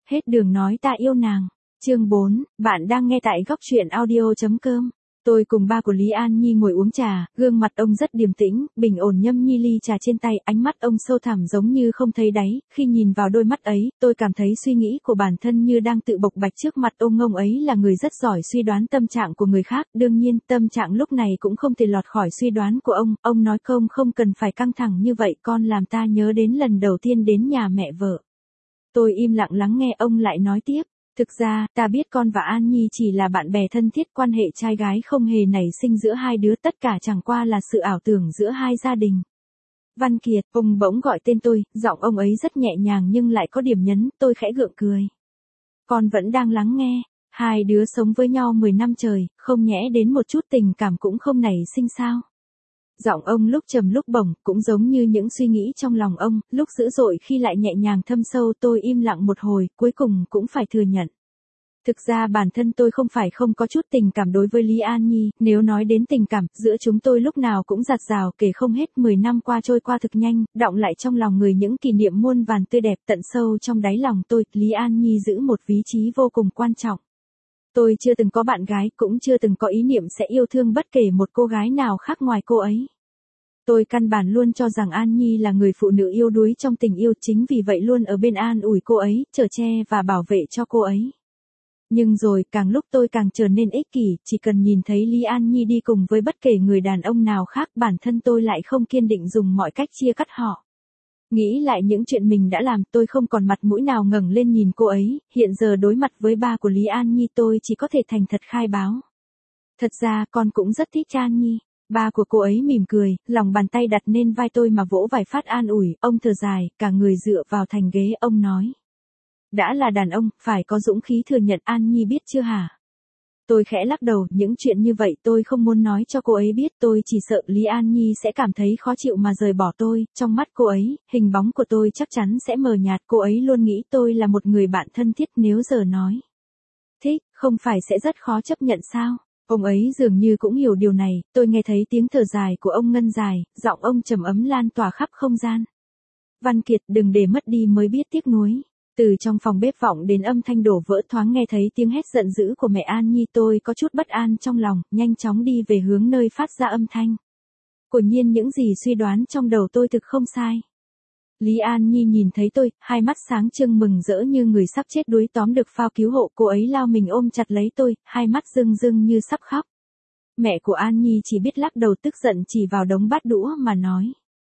Hết đường nói ta yêu nàng. Chương 4, bạn đang nghe tại góc truyện audio.com. Tôi cùng ba của Lý An Nhi ngồi uống trà, gương mặt ông rất điềm tĩnh, bình ổn nhâm nhi ly trà trên tay, ánh mắt ông sâu thẳm giống như không thấy đáy, khi nhìn vào đôi mắt ấy, tôi cảm thấy suy nghĩ của bản thân như đang tự bộc bạch trước mặt ông ấy là người rất giỏi suy đoán tâm trạng của người khác, đương nhiên, tâm trạng lúc này cũng không thể lọt khỏi suy đoán của ông nói không cần phải căng thẳng như vậy, con làm ta nhớ đến lần đầu tiên đến nhà mẹ vợ. Tôi im lặng lắng nghe ông lại nói tiếp. Thực ra, ta biết con và An Nhi chỉ là bạn bè thân thiết, quan hệ trai gái không hề nảy sinh giữa hai đứa, tất cả chẳng qua là sự ảo tưởng giữa hai gia đình. Văn Kiệt, ông bỗng gọi tên tôi, giọng ông ấy rất nhẹ nhàng nhưng lại có điểm nhấn, tôi khẽ gượng cười. Con vẫn đang lắng nghe, hai đứa sống với nhau 10 năm trời, không nhẽ đến một chút tình cảm cũng không nảy sinh sao? Giọng ông lúc trầm lúc bổng, cũng giống như những suy nghĩ trong lòng ông, lúc dữ dội khi lại nhẹ nhàng thâm sâu. Tôi im lặng một hồi, cuối cùng cũng phải thừa nhận. Thực ra bản thân tôi không phải không có chút tình cảm đối với Lý An Nhi, nếu nói đến tình cảm, giữa chúng tôi lúc nào cũng dạt dào, kể không hết. 10 năm qua trôi qua thực nhanh, đọng lại trong lòng người những kỷ niệm muôn vàn tươi đẹp. Tận sâu trong đáy lòng tôi, Lý An Nhi giữ một vị trí vô cùng quan trọng. Tôi chưa từng có bạn gái, cũng chưa từng có ý niệm sẽ yêu thương bất kể một cô gái nào khác ngoài cô ấy. Tôi căn bản luôn cho rằng An Nhi là người phụ nữ yếu đuối trong tình yêu, chính vì vậy luôn ở bên an ủi cô ấy, chở che và bảo vệ cho cô ấy. Nhưng rồi, càng lúc tôi càng trở nên ích kỷ, chỉ cần nhìn thấy Lý An Nhi đi cùng với bất kể người đàn ông nào khác, bản thân tôi lại không kiên định dùng mọi cách chia cắt họ. Nghĩ lại những chuyện mình đã làm, tôi không còn mặt mũi nào ngẩng lên nhìn cô ấy, hiện giờ đối mặt với ba của Lý An Nhi tôi chỉ có thể thành thật khai báo. Thật ra, con cũng rất thích An Nhi. Ba của cô ấy mỉm cười, lòng bàn tay đặt lên vai tôi mà vỗ vài phát an ủi, ông thở dài, cả người dựa vào thành ghế, ông nói. Đã là đàn ông, phải có dũng khí thừa nhận, An Nhi biết chưa hả? Tôi khẽ lắc đầu, những chuyện như vậy tôi không muốn nói cho cô ấy biết, tôi chỉ sợ Lý An Nhi sẽ cảm thấy khó chịu mà rời bỏ tôi, trong mắt cô ấy, hình bóng của tôi chắc chắn sẽ mờ nhạt, cô ấy luôn nghĩ tôi là một người bạn thân thiết, nếu giờ nói. Thích, không phải sẽ rất khó chấp nhận sao? Ông ấy dường như cũng hiểu điều này, tôi nghe thấy tiếng thở dài của ông ngân dài, giọng ông trầm ấm lan tỏa khắp không gian. Văn Kiệt, đừng để mất đi mới biết tiếc nuối. Từ trong phòng bếp vọng đến âm thanh đổ vỡ, thoáng nghe thấy tiếng hét giận dữ của mẹ An Nhi, tôi có chút bất an trong lòng, nhanh chóng đi về hướng nơi phát ra âm thanh. Quả nhiên những gì suy đoán trong đầu tôi thực không sai. Lý An Nhi nhìn thấy tôi, hai mắt sáng trưng mừng rỡ như người sắp chết đuối tóm được phao cứu hộ, cô ấy lao mình ôm chặt lấy tôi, hai mắt rưng rưng như sắp khóc. Mẹ của An Nhi chỉ biết lắc đầu tức giận chỉ vào đống bát đũa mà nói.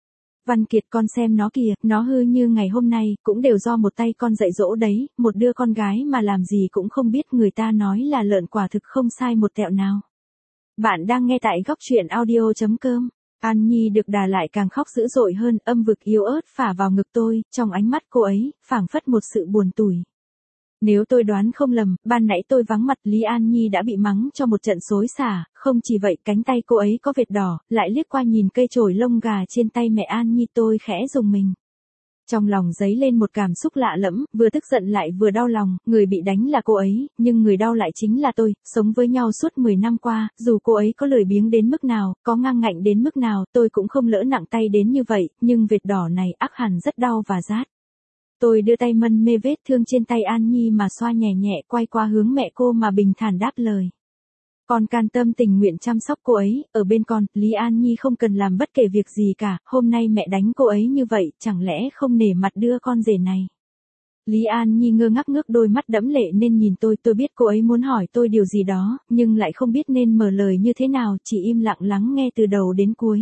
Văn Kiệt, con xem nó kìa, nó hư như ngày hôm nay, cũng đều do một tay con dạy dỗ đấy, một đứa con gái mà làm gì cũng không biết, người ta nói là lợn, quả thực không sai một tẹo nào. Bạn đang nghe tại góc truyện audio.com. An Nhi được đà lại càng khóc dữ dội hơn, âm vực yếu ớt phả vào ngực tôi, trong ánh mắt cô ấy, phảng phất một sự buồn tủi. Nếu tôi đoán không lầm, ban nãy tôi vắng mặt, Lý An Nhi đã bị mắng cho một trận xối xả, không chỉ vậy, cánh tay cô ấy có vệt đỏ, lại liếc qua nhìn cây chổi lông gà trên tay mẹ An Nhi, tôi khẽ rùng mình. Trong lòng dấy lên một cảm xúc lạ lẫm, vừa tức giận lại vừa đau lòng, người bị đánh là cô ấy, nhưng người đau lại chính là tôi, sống với nhau suốt 10 năm qua, dù cô ấy có lười biếng đến mức nào, có ngang ngạnh đến mức nào, tôi cũng không lỡ nặng tay đến như vậy, nhưng vệt đỏ này ắt hẳn rất đau và rát. Tôi đưa tay mân mê vết thương trên tay An Nhi mà xoa nhẹ nhẹ, quay qua hướng mẹ cô mà bình thản đáp lời. Con can tâm tình nguyện chăm sóc cô ấy, ở bên con, Lý An Nhi không cần làm bất kể việc gì cả, hôm nay mẹ đánh cô ấy như vậy, chẳng lẽ không nể mặt đưa con rể này. Lý An Nhi ngơ ngác ngước đôi mắt đẫm lệ nên nhìn tôi biết cô ấy muốn hỏi tôi điều gì đó, nhưng lại không biết nên mở lời như thế nào, chỉ im lặng lắng nghe từ đầu đến cuối.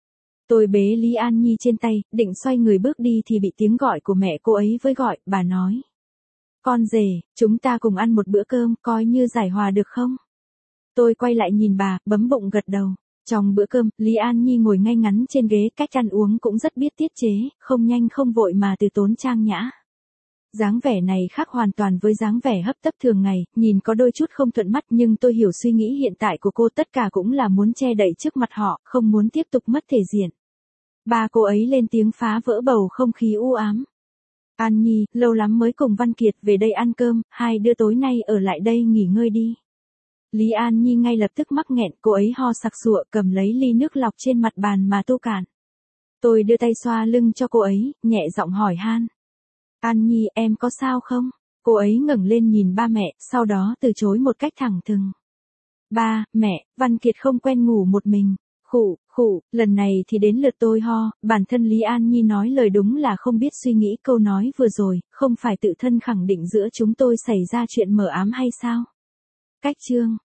Tôi bế Lý An Nhi trên tay, định xoay người bước đi thì bị tiếng gọi của mẹ cô ấy với gọi, bà nói. Con rể, chúng ta cùng ăn một bữa cơm, coi như giải hòa được không? Tôi quay lại nhìn bà, bấm bụng gật đầu. Trong bữa cơm, Lý An Nhi ngồi ngay ngắn trên ghế, cách ăn uống cũng rất biết tiết chế, không nhanh không vội mà từ tốn trang nhã. Dáng vẻ này khác hoàn toàn với dáng vẻ hấp tấp thường ngày, nhìn có đôi chút không thuận mắt, nhưng tôi hiểu suy nghĩ hiện tại của cô, tất cả cũng là muốn che đậy trước mặt họ, không muốn tiếp tục mất thể diện. Ba cô ấy lên tiếng phá vỡ bầu không khí u ám. An Nhi, lâu lắm mới cùng Văn Kiệt về đây ăn cơm, hai đứa tối nay ở lại đây nghỉ ngơi đi. Lý An Nhi ngay lập tức mắc nghẹn, cô ấy ho sặc sụa cầm lấy ly nước lọc trên mặt bàn mà tu cạn. Tôi đưa tay xoa lưng cho cô ấy, nhẹ giọng hỏi han. An Nhi, em có sao không? Cô ấy ngẩng lên nhìn ba mẹ, sau đó từ chối một cách thẳng thừng. Ba, mẹ, Văn Kiệt không quen ngủ một mình. Khụ, khụ, lần này thì đến lượt tôi ho, bản thân Lý An Nhi nói lời đúng là không biết suy nghĩ câu nói vừa rồi, không phải tự thân khẳng định giữa chúng tôi xảy ra chuyện mờ ám hay sao? Cách chương